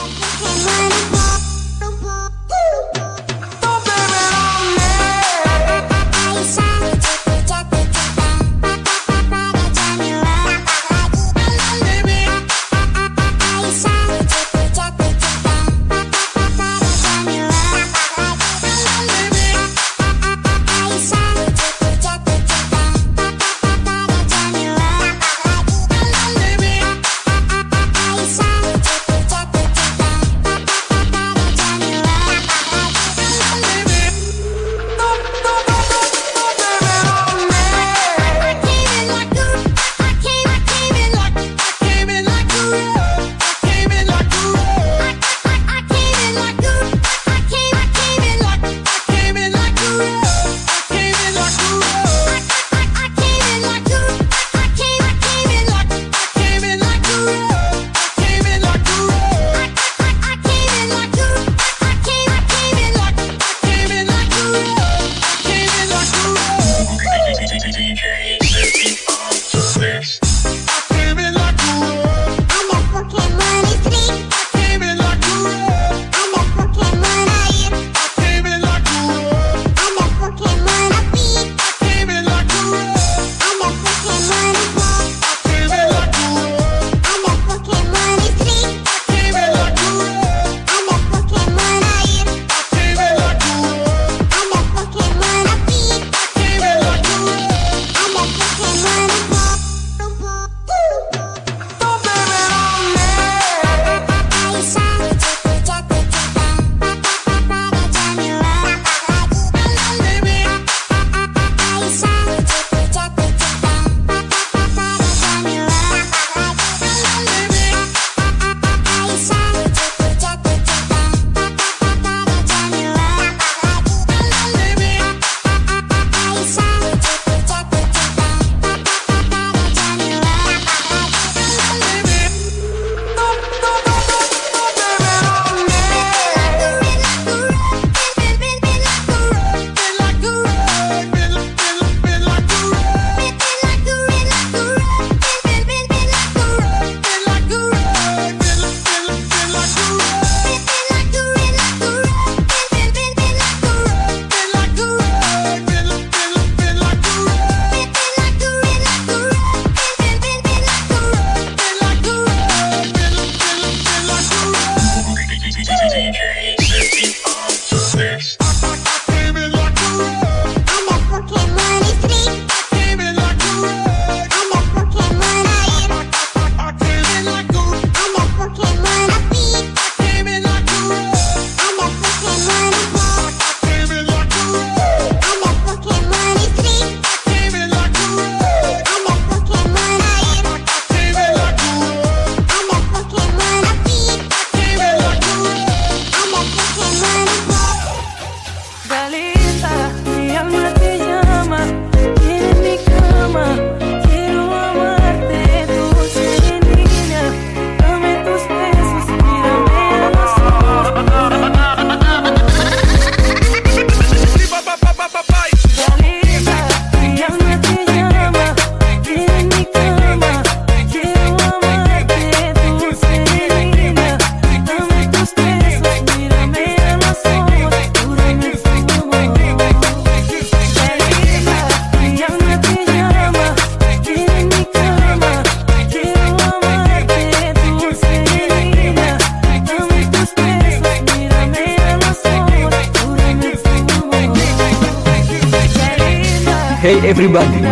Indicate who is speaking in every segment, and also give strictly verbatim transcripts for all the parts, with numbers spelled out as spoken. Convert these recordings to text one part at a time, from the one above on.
Speaker 1: Hey everybody,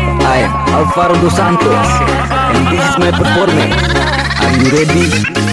Speaker 1: I am Alvaro Dos Santos and this is my performance. Are you ready?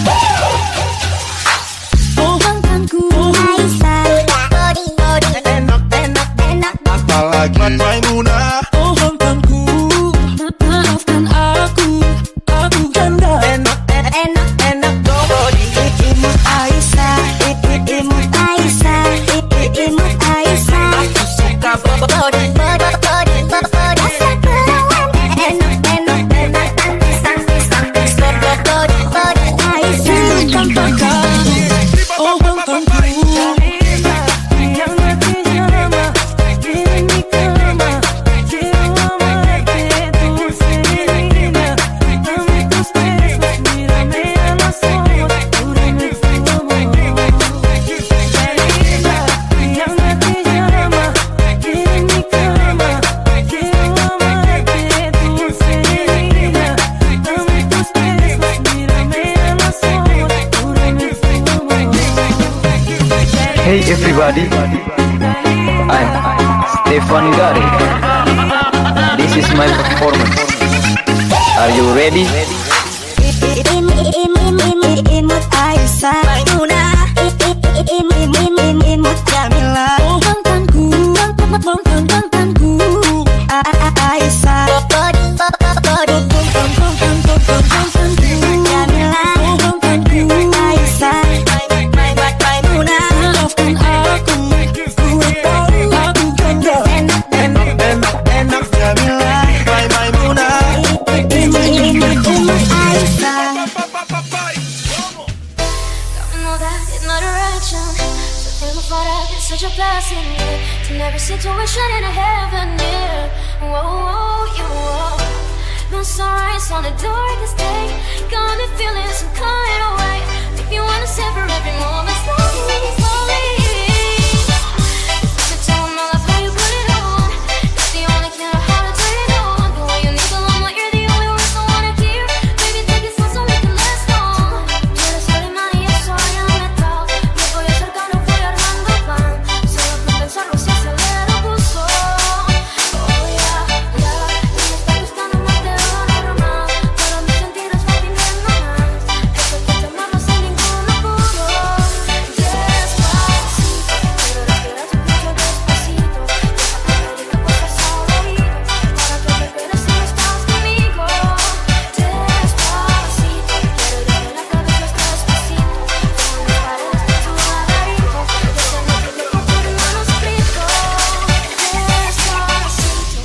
Speaker 2: Apalagi Maimunah,
Speaker 3: oh mantanku, maafkan aku, aku janda.
Speaker 4: Enak, enak, enak body. Imut Aisyah, imut Aisyah, imut Aisyah. Aku suka body, body, body, body. Asal perawan, enak, enak, enak. Tangkis, tangkis, tangkis, body, body, body.
Speaker 1: Hey everybody, I'm Stefan Gari. This is my performance. Are you ready?
Speaker 4: Imut Aisyah Maimuna Imut Jamila
Speaker 3: Mantanku, mantan mantanku
Speaker 4: Aisyah Jamila Aisyah Maimuna
Speaker 3: maafkan aku, gue tahu aku janda.
Speaker 2: Enak Jamila, my Maimuna.
Speaker 4: Imut Aisyah
Speaker 5: know that it's not a direction. So thankful for that, it's such a blessing, yeah. To never situation in a heaven, yeah. Whoa, whoa, you, whoa. No sunrise on the darkest day. Got me feeling some kind of way. Make me wanna savor every moment slowly, slowly. So tell 'em all of how you put it on. Cause the only care how to turn it on. The way you need to love, you're the only one I wanna hear. Baby, take it slow so we can last long. Quiero ser imán y yo soy el metal. Me voy acercando, voy armando plan. Solo con pensarlo se acelera el pulso. Oh yeah, yeah. Y me está gustando más de lo normal. Pero mis sentidos van pidiendo más. Esto que llamarnos sin ningún apuro. Despacito, quiero respirar tu pecho despacito. Deja que te diga cosas al oído. Para que recuerdes si no estás conmigo. Despacito, quiero ir en la cabeza despacito. Como las paredes de tu laberinto. Esta noche te pongo mi manuscrito. Despacito.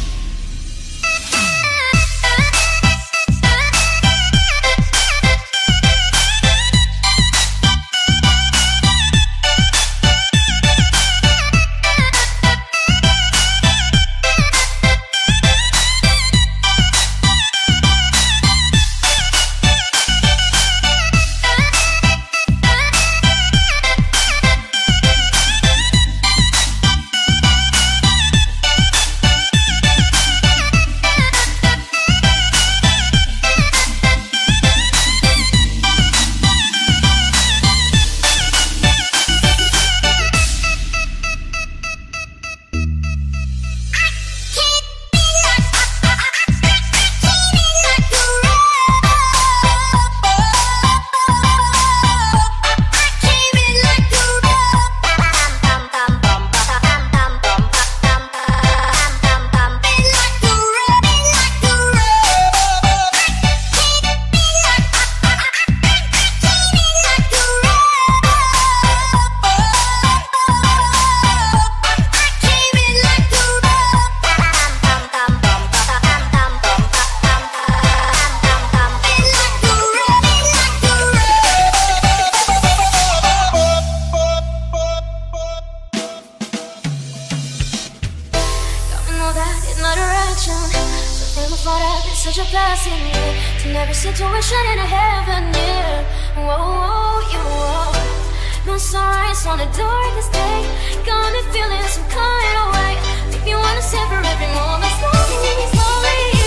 Speaker 5: Know that it's not a direction. So thankful for that, it's such a blessing, yeah. To never situation in a heaven, yeah. Whoa, whoa, you, whoa. No sunrise on the darkest day. Got me feeling some kind of way. Make me wanna savor every moment slowly, slowly.